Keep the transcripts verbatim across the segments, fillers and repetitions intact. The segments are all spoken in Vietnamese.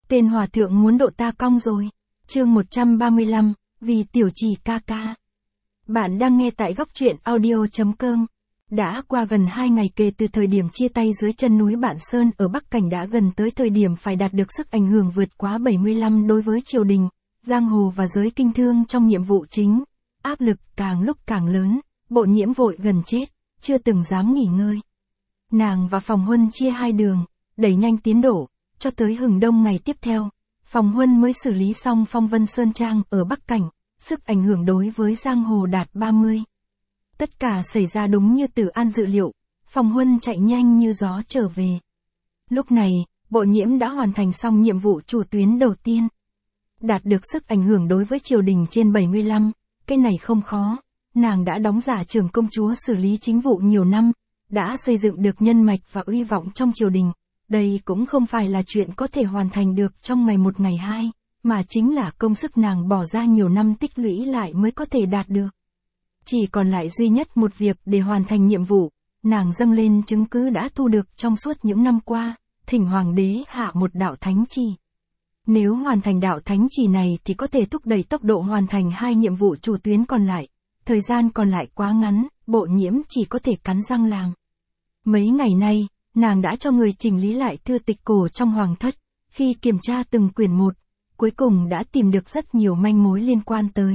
Tên hòa thượng muốn độ ta cong rồi. Chương một trăm ba mươi lăm, vì tiểu trì ca ca. Bạn đang nghe tại góc truyện audio chấm com. Đã qua gần hai ngày kể từ thời điểm chia tay dưới chân núi Bạn Sơn ở Bắc Cảnh, đã gần tới thời điểm phải đạt được sức ảnh hưởng vượt quá bảy mươi lăm đối với triều đình, giang hồ và giới kinh thương trong nhiệm vụ chính. Áp lực càng lúc càng lớn, Bộ Nhiễm vội gần chết, chưa từng dám nghỉ ngơi. Nàng và Phòng Huân chia hai đường, đẩy nhanh tiến độ, cho tới hừng đông ngày tiếp theo, Phòng Huân mới xử lý xong Phong Vân Sơn Trang ở Bắc Cảnh, sức ảnh hưởng đối với giang hồ đạt ba mươi. Tất cả xảy ra đúng như Tử An dự liệu, Phòng Huân chạy nhanh như gió trở về. Lúc này, Bộ Nhiễm đã hoàn thành xong nhiệm vụ chủ tuyến đầu tiên. Đạt được sức ảnh hưởng đối với triều đình trên bảy mươi lăm, cái này không khó, nàng đã đóng giả trưởng công chúa xử lý chính vụ nhiều năm, đã xây dựng được nhân mạch và uy vọng trong triều đình. Đây cũng không phải là chuyện có thể hoàn thành được trong ngày một ngày hai, mà chính là công sức nàng bỏ ra nhiều năm tích lũy lại mới có thể đạt được. Chỉ còn lại duy nhất một việc để hoàn thành nhiệm vụ, nàng dâng lên chứng cứ đã thu được trong suốt những năm qua, thỉnh hoàng đế hạ một đạo thánh chỉ. Nếu hoàn thành đạo thánh chỉ này thì có thể thúc đẩy tốc độ hoàn thành hai nhiệm vụ chủ tuyến còn lại. Thời gian còn lại quá ngắn, Bộ Nhiễm chỉ có thể cắn răng làm. Mấy ngày nay, nàng đã cho người chỉnh lý lại thư tịch cổ trong hoàng thất, khi kiểm tra từng quyển một, cuối cùng đã tìm được rất nhiều manh mối liên quan tới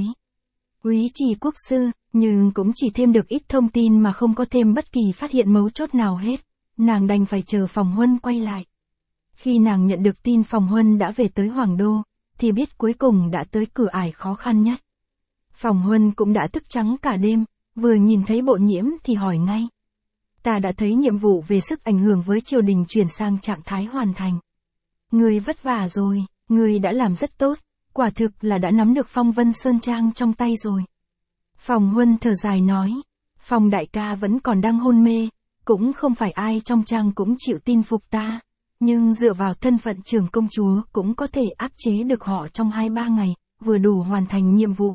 Úy Trì quốc sư, nhưng cũng chỉ thêm được ít thông tin mà không có thêm bất kỳ phát hiện mấu chốt nào hết. Nàng đành phải chờ Phòng Huân quay lại. Khi nàng nhận được tin Phòng Huân đã về tới Hoàng Đô, thì biết cuối cùng đã tới cửa ải khó khăn nhất. Phòng Huân cũng đã thức trắng cả đêm, vừa nhìn thấy Bộ Nhiễm thì hỏi ngay. Ta đã thấy nhiệm vụ về sức ảnh hưởng với triều đình chuyển sang trạng thái hoàn thành. Ngươi vất vả rồi, ngươi đã làm rất tốt, quả thực là đã nắm được Phong Vân Sơn Trang trong tay rồi. Phòng Huân thở dài nói, Phòng đại ca vẫn còn đang hôn mê, cũng không phải ai trong trang cũng chịu tin phục ta, nhưng dựa vào thân phận trưởng công chúa cũng có thể áp chế được họ trong hai ba ngày, vừa đủ hoàn thành nhiệm vụ.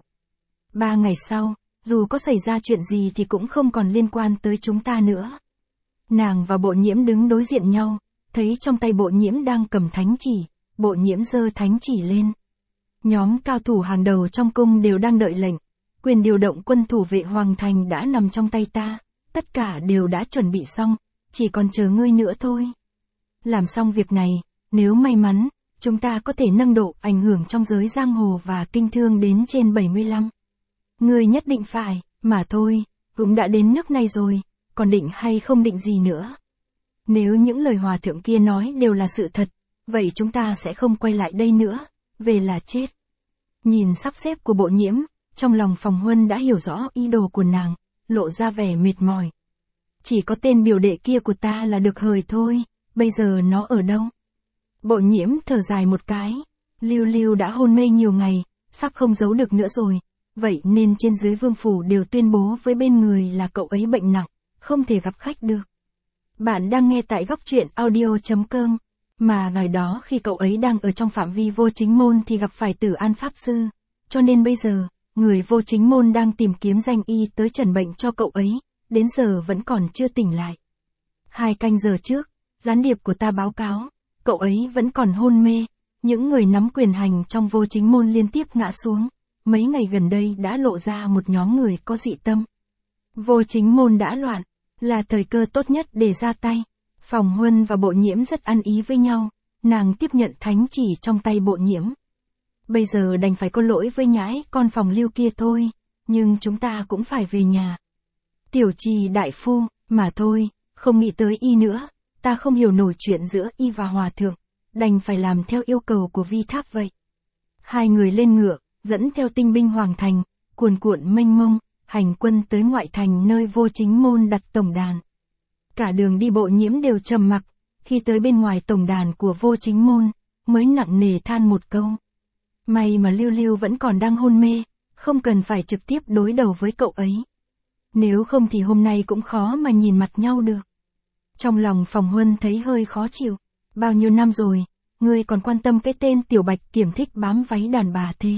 Ba ngày sau, dù có xảy ra chuyện gì thì cũng không còn liên quan tới chúng ta nữa. Nàng và Bộ Nhiễm đứng đối diện nhau, thấy trong tay Bộ Nhiễm đang cầm thánh chỉ, Bộ Nhiễm giơ thánh chỉ lên. Nhóm cao thủ hàng đầu trong cung đều đang đợi lệnh, quyền điều động quân thủ vệ hoàng thành đã nằm trong tay ta, tất cả đều đã chuẩn bị xong, chỉ còn chờ ngươi nữa thôi. Làm xong việc này, nếu may mắn, chúng ta có thể nâng độ ảnh hưởng trong giới giang hồ và kinh thương đến trên bảy mươi lăm. Ngươi nhất định phải, mà thôi, cũng đã đến nước này rồi, còn định hay không định gì nữa. Nếu những lời hòa thượng kia nói đều là sự thật, vậy chúng ta sẽ không quay lại đây nữa, về là chết. Nhìn sắp xếp của Bộ Nhiễm, trong lòng Phòng Huân đã hiểu rõ ý đồ của nàng, lộ ra vẻ mệt mỏi. Chỉ có tên biểu đệ kia của ta là được hời thôi, bây giờ nó ở đâu? Bộ Nhiễm thở dài một cái, Lưu Lưu đã hôn mê nhiều ngày, sắp không giấu được nữa rồi, vậy nên trên dưới vương phủ đều tuyên bố với bên người là cậu ấy bệnh nặng, không thể gặp khách được. Bạn đang nghe tại góc truyện audio chấm com, mà ngày đó khi cậu ấy đang ở trong phạm vi Vô Chính Môn thì gặp phải Tử An Pháp Sư, cho nên bây giờ, người Vô Chính Môn đang tìm kiếm danh y tới trần bệnh cho cậu ấy, đến giờ vẫn còn chưa tỉnh lại. Hai canh giờ trước, gián điệp của ta báo cáo, cậu ấy vẫn còn hôn mê, những người nắm quyền hành trong Vô Chính Môn liên tiếp ngã xuống, mấy ngày gần đây đã lộ ra một nhóm người có dị tâm. Vô Chính Môn đã loạn, là thời cơ tốt nhất để ra tay. Phòng Huân và Bộ Nhiễm rất ăn ý với nhau, nàng tiếp nhận thánh chỉ trong tay Bộ Nhiễm. Bây giờ đành phải có lỗi với nhãi con Phòng Lưu kia thôi, nhưng chúng ta cũng phải về nhà. Tiểu Trì đại phu, mà thôi, không nghĩ tới y nữa, ta không hiểu nổi chuyện giữa y và hòa thượng, đành phải làm theo yêu cầu của Vi Tháp vậy. Hai người lên ngựa, dẫn theo tinh binh hoàng thành, cuồn cuộn mênh mông, hành quân tới ngoại thành nơi Vô Chính Môn đặt tổng đàn. Cả đường đi Bộ Nhiễm đều trầm mặc, khi tới bên ngoài tổng đàn của Vô Chính Môn, mới nặng nề than một câu. May mà Lưu Lưu vẫn còn đang hôn mê, không cần phải trực tiếp đối đầu với cậu ấy. Nếu không thì hôm nay cũng khó mà nhìn mặt nhau được. Trong lòng Phòng Huân thấy hơi khó chịu, bao nhiêu năm rồi, ngươi còn quan tâm cái tên Tiểu Bạch Kiểm thích bám váy đàn bà thế.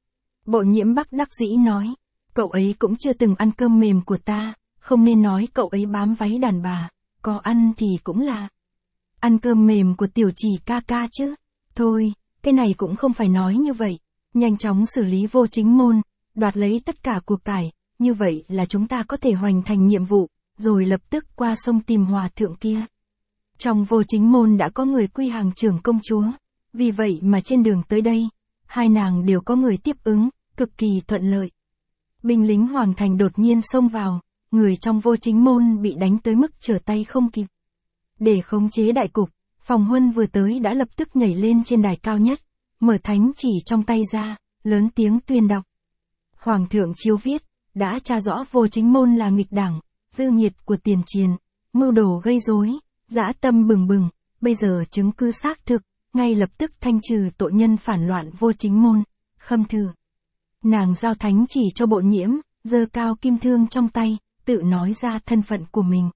Bộ Nhiễm bất đắc dĩ nói, cậu ấy cũng chưa từng ăn cơm mềm của ta, không nên nói cậu ấy bám váy đàn bà, có ăn thì cũng là ăn cơm mềm của Tiểu Trì ca ca chứ. Thôi, cái này cũng không phải nói như vậy. Nhanh chóng xử lý Vô Chính Môn, đoạt lấy tất cả cuộc cải, như vậy là chúng ta có thể hoàn thành nhiệm vụ, rồi lập tức qua sông tìm hòa thượng kia. Trong Vô Chính Môn đã có người quy hàng trưởng công chúa, vì vậy mà trên đường tới đây, hai nàng đều có người tiếp ứng, cực kỳ thuận lợi. Binh lính Hoàng Thành đột nhiên xông vào, người trong Vô Chính Môn bị đánh tới mức trở tay không kịp. Để khống chế đại cục, Phòng Huân vừa tới đã lập tức nhảy lên trên đài cao nhất, mở thánh chỉ trong tay ra, lớn tiếng tuyên đọc. Hoàng thượng chiếu viết, đã tra rõ Vô Chính Môn là nghịch đảng, dư nhiệt của tiền triền, mưu đồ gây rối, dã tâm bừng bừng, bây giờ chứng cứ xác thực, ngay lập tức thanh trừ tội nhân phản loạn Vô Chính Môn, khâm thư. Nàng giao thánh chỉ cho Bộ Nhiễm, giơ cao kim thương trong tay, tự nói ra thân phận của mình.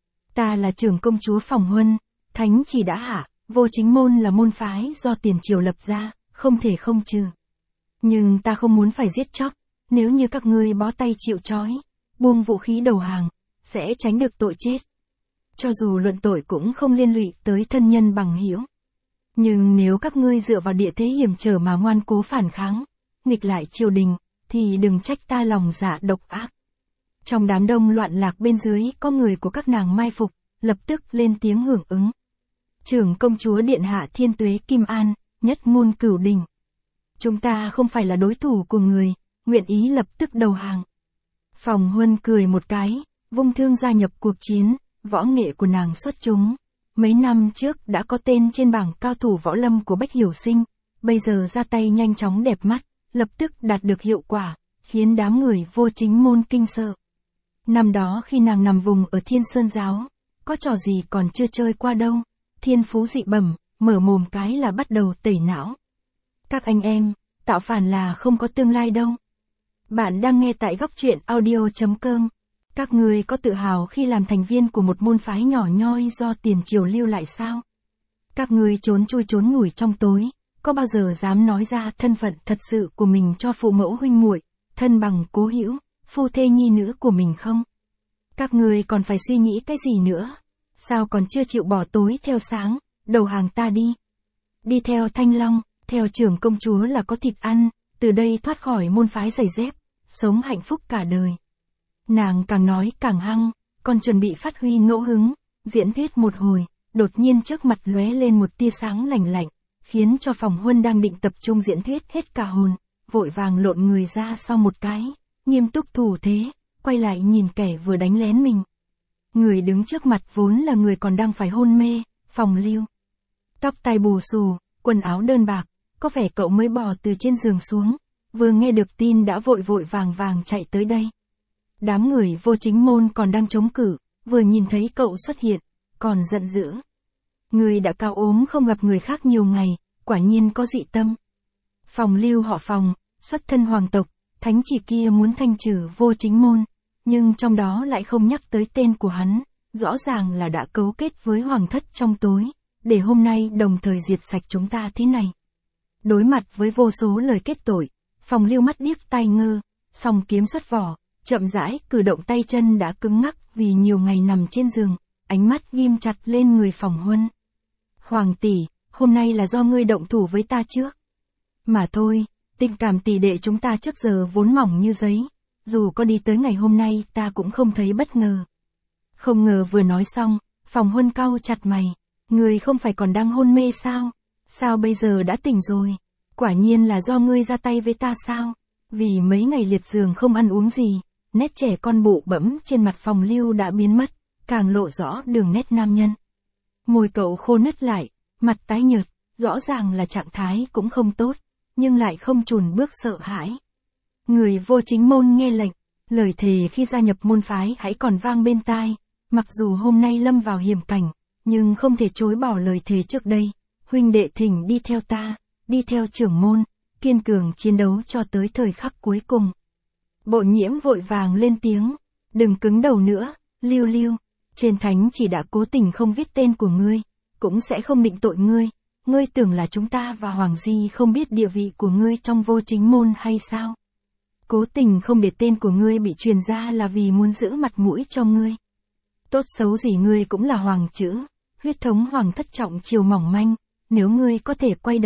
Ta là trưởng công chúa Phòng Huân, thánh chỉ đã hạ, Vô Chính Môn là môn phái do tiền triều lập ra, không thể không trừ. Nhưng ta không muốn phải giết chóc, nếu như các ngươi bó tay chịu trói, buông vũ khí đầu hàng, sẽ tránh được tội chết. Cho dù luận tội cũng không liên lụy tới thân nhân bằng hữu. Nhưng nếu các ngươi dựa vào địa thế hiểm trở mà ngoan cố phản kháng, nghịch lại triều đình, thì đừng trách ta lòng dạ độc ác. Trong đám đông loạn lạc bên dưới có người của các nàng mai phục, lập tức lên tiếng hưởng ứng. Trưởng công chúa điện hạ Thiên Tuế Kim An, nhất ngôn cửu đình. Chúng ta không phải là đối thủ của người, nguyện ý lập tức đầu hàng. Phòng Huân cười một cái, vung thương gia nhập cuộc chiến, võ nghệ của nàng xuất chúng. Mấy năm trước đã có tên trên bảng cao thủ võ lâm của Bách Hiểu Sinh, bây giờ ra tay nhanh chóng đẹp mắt, lập tức đạt được hiệu quả, khiến đám người Vô Chính Môn kinh sợ. Năm đó khi nàng nằm vùng ở Thiên Sơn Giáo, có trò gì còn chưa chơi qua đâu, thiên phú dị bẩm, mở mồm cái là bắt đầu tẩy não. Các anh em, tạo phản là không có tương lai đâu. Bạn đang nghe tại góc truyện audio chấm com. Các người có tự hào khi làm thành viên của một môn phái nhỏ nhoi do tiền triều lưu lại sao? Các người trốn chui trốn ngủi trong tối, có bao giờ dám nói ra thân phận thật sự của mình cho phụ mẫu huynh muội, thân bằng cố hữu, phu thê nhi nữ của mình không? Các người còn phải suy nghĩ cái gì nữa? Sao còn chưa chịu bỏ tối theo sáng, đầu hàng ta đi? Đi theo Thanh Long, theo trưởng công chúa là có thịt ăn, từ đây thoát khỏi môn phái giày dép, sống hạnh phúc cả đời. Nàng càng nói càng hăng, còn chuẩn bị phát huy ngẫu hứng, diễn thuyết một hồi, đột nhiên trước mặt lóe lên một tia sáng lạnh lạnh, khiến cho Phòng Huân đang định tập trung diễn thuyết hết cả hồn, vội vàng lộn người ra sau một cái, nghiêm túc thủ thế, quay lại nhìn kẻ vừa đánh lén mình. Người đứng trước mặt vốn là người còn đang phải hôn mê, Phòng Lưu. Tóc tai bù xù, quần áo đơn bạc, có vẻ cậu mới bò từ trên giường xuống, vừa nghe được tin đã vội vội vàng vàng chạy tới đây. Đám người Vô Chính Môn còn đang chống cự, vừa nhìn thấy cậu xuất hiện, còn giận dữ. Người đã cao ốm không gặp người khác nhiều ngày, quả nhiên có dị tâm. Phòng Lưu họ Phòng, xuất thân hoàng tộc, thánh chỉ kia muốn thanh trừ Vô Chính Môn, nhưng trong đó lại không nhắc tới tên của hắn, rõ ràng là đã cấu kết với hoàng thất trong tối, để hôm nay đồng thời diệt sạch chúng ta thế này. Đối mặt với vô số lời kết tội, Phòng Lưu mắt điếc tai ngơ, song kiếm xuất vỏ, chậm rãi cử động tay chân đã cứng ngắc vì nhiều ngày nằm trên giường, ánh mắt ghim chặt lên người Phòng Huân. Hoàng tỷ, hôm nay là do ngươi động thủ với ta trước. Mà thôi, tình cảm tỷ đệ chúng ta trước giờ vốn mỏng như giấy, dù có đi tới ngày hôm nay ta cũng không thấy bất ngờ. Không ngờ vừa nói xong, Phòng Huân cau chặt mày, ngươi không phải còn đang hôn mê sao? Sao bây giờ đã tỉnh rồi? Quả nhiên là do ngươi ra tay với ta sao? Vì mấy ngày liệt giường không ăn uống gì, nét trẻ con bụ bẫm trên mặt Phòng Lưu đã biến mất, càng lộ rõ đường nét nam nhân. Môi cậu khô nứt lại, mặt tái nhợt, rõ ràng là trạng thái cũng không tốt, nhưng lại không chùn bước sợ hãi. Người Vô Chính Môn nghe lệnh, lời thề khi gia nhập môn phái hãy còn vang bên tai, mặc dù hôm nay lâm vào hiểm cảnh, nhưng không thể chối bỏ lời thề trước đây. Huynh đệ thỉnh đi theo ta, đi theo trưởng môn, kiên cường chiến đấu cho tới thời khắc cuối cùng. Bộ Nhiễm vội vàng lên tiếng, đừng cứng đầu nữa, Lưu Lưu, trên thánh chỉ đã cố tình không viết tên của ngươi, cũng sẽ không định tội ngươi, ngươi tưởng là chúng ta và Hoàng Di không biết địa vị của ngươi trong Vô Chính Môn hay sao? Cố tình không để tên của ngươi bị truyền ra là vì muốn giữ mặt mũi cho ngươi. Tốt xấu gì ngươi cũng là hoàng chữ, huyết thống hoàng thất trọng chiều mỏng manh, nếu ngươi có thể quay đầu,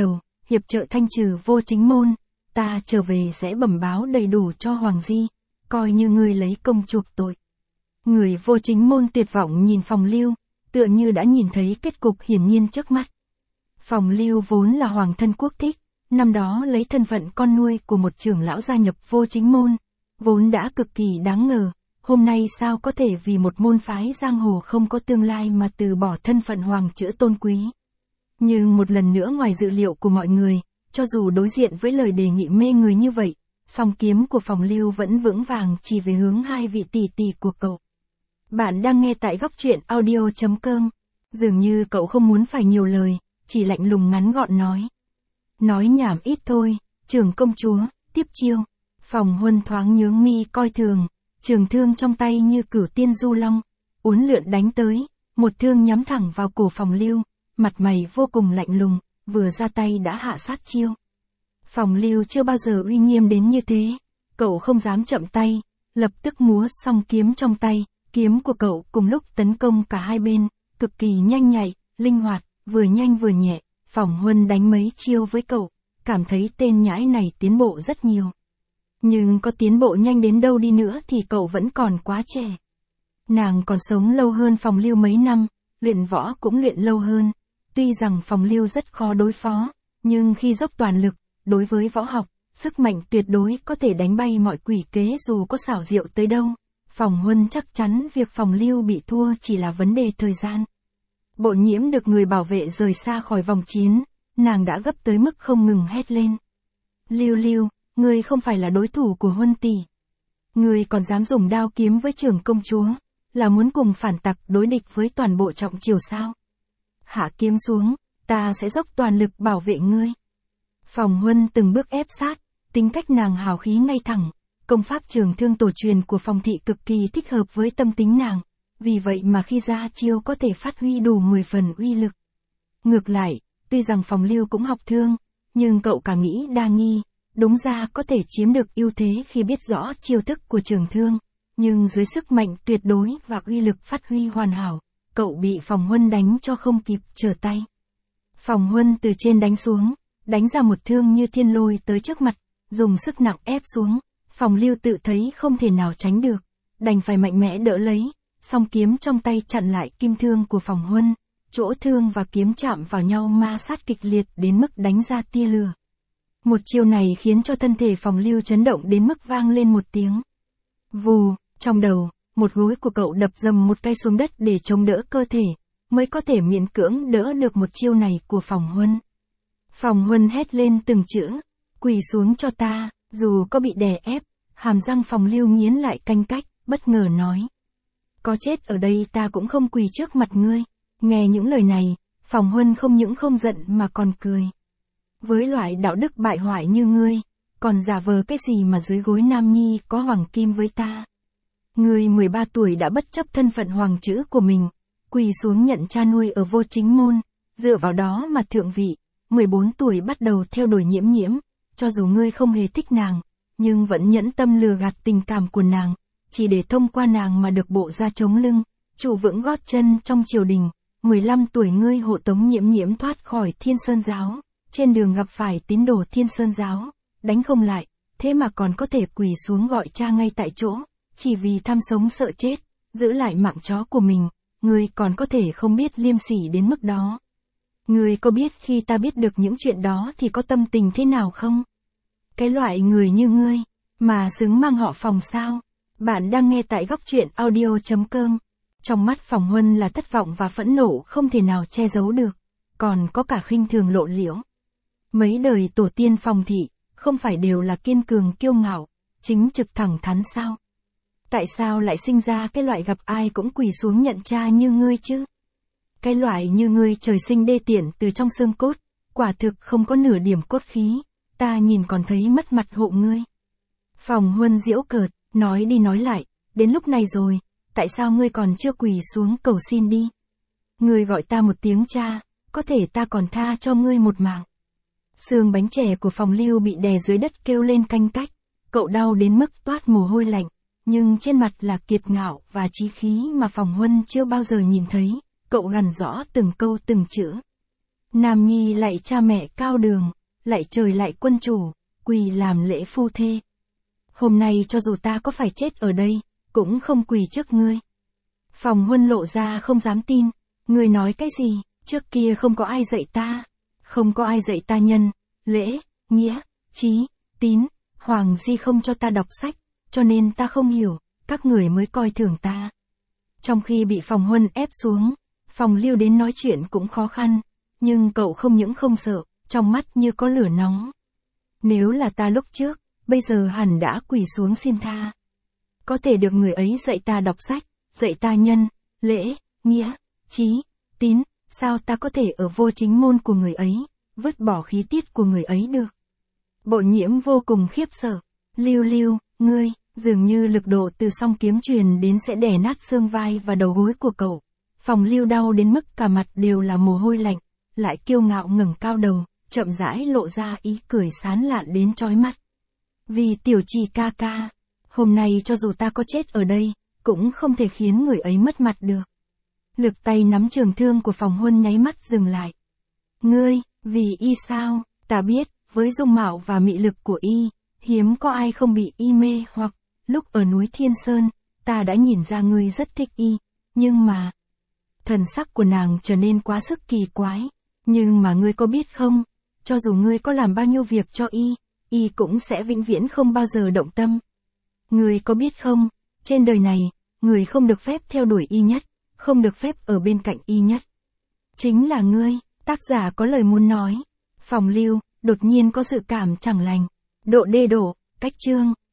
hiệp trợ thanh trừ vô chính môn, ta trở về sẽ bẩm báo đầy đủ cho Hoàng Di, coi như ngươi lấy công chuộc tội. Người vô chính môn tuyệt vọng nhìn Phòng Lưu, tựa như đã nhìn thấy kết cục hiển nhiên trước mắt. Phòng Lưu vốn là hoàng thân quốc thích, năm đó lấy thân phận con nuôi của một trưởng lão gia nhập vô chính môn, vốn đã cực kỳ đáng ngờ, hôm nay sao có thể vì một môn phái giang hồ không có tương lai mà từ bỏ thân phận hoàng chữ tôn quý. Nhưng một lần nữa ngoài dự liệu của mọi người, cho dù đối diện với lời đề nghị mê người như vậy, song kiếm của Phòng Lưu vẫn vững vàng chỉ về hướng hai vị tỷ tỷ của cậu. Bạn đang nghe tại góc truyện audio chấm com. Dường như cậu không muốn phải nhiều lời, chỉ lạnh lùng ngắn gọn nói. Nói nhảm ít thôi, trưởng công chúa, tiếp chiêu. Phòng Huân thoáng nhướng mi coi thường, trường thương trong tay như cửu tiên du long, uốn lượn đánh tới, một thương nhắm thẳng vào cổ Phòng Lưu, mặt mày vô cùng lạnh lùng, vừa ra tay đã hạ sát chiêu. Phòng Lưu chưa bao giờ uy nghiêm đến như thế, cậu không dám chậm tay, lập tức múa song kiếm trong tay, kiếm của cậu cùng lúc tấn công cả hai bên, cực kỳ nhanh nhạy, linh hoạt, vừa nhanh vừa nhẹ. Phòng Huân đánh mấy chiêu với cậu, cảm thấy tên nhãi này tiến bộ rất nhiều. Nhưng có tiến bộ nhanh đến đâu đi nữa thì cậu vẫn còn quá trẻ. Nàng còn sống lâu hơn Phòng Lưu mấy năm, luyện võ cũng luyện lâu hơn. Tuy rằng Phòng Lưu rất khó đối phó, nhưng khi dốc toàn lực, đối với võ học, sức mạnh tuyệt đối có thể đánh bay mọi quỷ kế dù có xảo diệu tới đâu. Phòng Huân chắc chắn việc Phòng Lưu bị thua chỉ là vấn đề thời gian. Bộ Nhiễm được người bảo vệ rời xa khỏi vòng chiến, nàng đã gấp tới mức không ngừng hét lên. Lưu Lưu, ngươi không phải là đối thủ của Huân tỷ. Ngươi còn dám dùng đao kiếm với trưởng công chúa, là muốn cùng phản tặc đối địch với toàn bộ trọng triều sao? Hạ kiếm xuống, ta sẽ dốc toàn lực bảo vệ ngươi. Phòng Huân từng bước ép sát, tính cách nàng hào khí ngay thẳng, công pháp trường thương tổ truyền của Phòng thị cực kỳ thích hợp với tâm tính nàng. Vì vậy mà khi ra chiêu có thể phát huy đủ mười phần uy lực. Ngược lại, tuy rằng Phòng Lưu cũng học thương, nhưng cậu càng nghĩ đa nghi, đúng ra có thể chiếm được ưu thế khi biết rõ chiêu thức của trường thương, nhưng dưới sức mạnh tuyệt đối và uy lực phát huy hoàn hảo, cậu bị Phòng Huân đánh cho không kịp trở tay. Phòng Huân từ trên đánh xuống, đánh ra một thương như thiên lôi tới trước mặt, dùng sức nặng ép xuống, Phòng Lưu tự thấy không thể nào tránh được, đành phải mạnh mẽ đỡ lấy. Song kiếm trong tay chặn lại kim thương của Phòng Huân, chỗ thương và kiếm chạm vào nhau ma sát kịch liệt đến mức đánh ra tia lửa. Một chiêu này khiến cho thân thể Phòng Lưu chấn động đến mức vang lên một tiếng. Vù, trong đầu, một gối của cậu đập dầm một cây xuống đất để chống đỡ cơ thể, mới có thể miễn cưỡng đỡ được một chiêu này của Phòng Huân. Phòng Huân hét lên từng chữ, quỳ xuống cho ta, dù có bị đè ép, hàm răng Phòng Lưu nghiến lại canh cách, bất ngờ nói. Có chết ở đây ta cũng không quỳ trước mặt ngươi. Nghe những lời này, Phòng Huân không những không giận mà còn cười. Với loại đạo đức bại hoại như ngươi, còn giả vờ cái gì mà dưới gối nam nhi có hoàng kim với ta. Ngươi mười ba tuổi đã bất chấp thân phận hoàng chữ của mình, quỳ xuống nhận cha nuôi ở vô chính môn, dựa vào đó mà thượng vị, mười bốn tuổi bắt đầu theo đuổi Nhiễm Nhiễm, cho dù ngươi không hề thích nàng, nhưng vẫn nhẫn tâm lừa gạt tình cảm của nàng. Chỉ để thông qua nàng mà được bộ ra chống lưng, trụ vững gót chân trong triều đình. mười lăm tuổi ngươi hộ tống Nhiễm Nhiễm thoát khỏi Thiên Sơn Giáo, trên đường gặp phải tín đồ Thiên Sơn Giáo, đánh không lại, thế mà còn có thể quỳ xuống gọi cha ngay tại chỗ, chỉ vì tham sống sợ chết, giữ lại mạng chó của mình, ngươi còn có thể không biết liêm sỉ đến mức đó. Ngươi có biết khi ta biết được những chuyện đó thì có tâm tình thế nào không? Cái loại người như ngươi, mà xứng mang họ Phòng sao? Bạn đang nghe tại góc truyện audio chấm com. Trong mắt Phòng Huân là thất vọng và phẫn nộ không thể nào che giấu được, còn có cả khinh thường lộ liễu. Mấy đời tổ tiên Phòng thị, không phải đều là kiên cường kiêu ngạo, chính trực thẳng thắn sao? Tại sao lại sinh ra cái loại gặp ai cũng quỳ xuống nhận cha như ngươi chứ? Cái loại như ngươi trời sinh đê tiện từ trong xương cốt, quả thực không có nửa điểm cốt khí, ta nhìn còn thấy mất mặt hộ ngươi. Phòng Huân giễu cợt. Nói đi nói lại, đến lúc này rồi, tại sao ngươi còn chưa quỳ xuống cầu xin đi? Ngươi gọi ta một tiếng cha, có thể ta còn tha cho ngươi một mạng. Xương bánh chè của Phòng Lưu bị đè dưới đất kêu lên canh cách, cậu đau đến mức toát mồ hôi lạnh, nhưng trên mặt là kiệt ngạo và chí khí mà Phòng Huân chưa bao giờ nhìn thấy, cậu gằn rõ từng câu từng chữ. Nam nhi lạy cha mẹ cao đường, lại trời lại quân chủ, quỳ làm lễ phu thê. Hôm nay cho dù ta có phải chết ở đây, cũng không quỳ trước ngươi. Phòng Huân lộ ra không dám tin, ngươi nói cái gì, trước kia không có ai dạy ta, không có ai dạy ta nhân, lễ, nghĩa, trí, tín, Hoàng Di không cho ta đọc sách, cho nên ta không hiểu, các người mới coi thường ta. Trong khi bị Phòng Huân ép xuống, Phòng Lưu đến nói chuyện cũng khó khăn, nhưng cậu không những không sợ, trong mắt như có lửa nóng. Nếu là ta lúc trước, bây giờ hẳn đã quỳ xuống xin tha. Có thể được người ấy dạy ta đọc sách, dạy ta nhân, lễ, nghĩa, trí, tín, sao ta có thể ở vô chính môn của người ấy, vứt bỏ khí tiết của người ấy được. Bội Nhiễm vô cùng khiếp sợ, Lưu Lưu, ngươi, dường như lực độ từ song kiếm truyền đến sẽ đè nát xương vai và đầu gối của cậu. Phòng Lưu đau đến mức cả mặt đều là mồ hôi lạnh, lại kiêu ngạo ngẩng cao đầu, chậm rãi lộ ra ý cười sán lạn đến chói mắt. Vì Tiểu Trì ca ca, hôm nay cho dù ta có chết ở đây, cũng không thể khiến người ấy mất mặt được. Lực tay nắm trường thương của Phòng Huân nháy mắt dừng lại. Ngươi, vì y sao, ta biết, với dung mạo và mị lực của y, hiếm có ai không bị y mê hoặc, lúc ở núi Thiên Sơn, ta đã nhìn ra ngươi rất thích y, nhưng mà... Thần sắc của nàng trở nên quá sức kỳ quái, nhưng mà ngươi có biết không, cho dù ngươi có làm bao nhiêu việc cho y, y cũng sẽ vĩnh viễn không bao giờ động tâm. Ngươi có biết không, trên đời này, người không được phép theo đuổi y nhất, không được phép ở bên cạnh y nhất. Chính là ngươi, tác giả có lời muốn nói. Phòng Lưu, đột nhiên có dự cảm chẳng lành. Độ đê đổ, cách chương.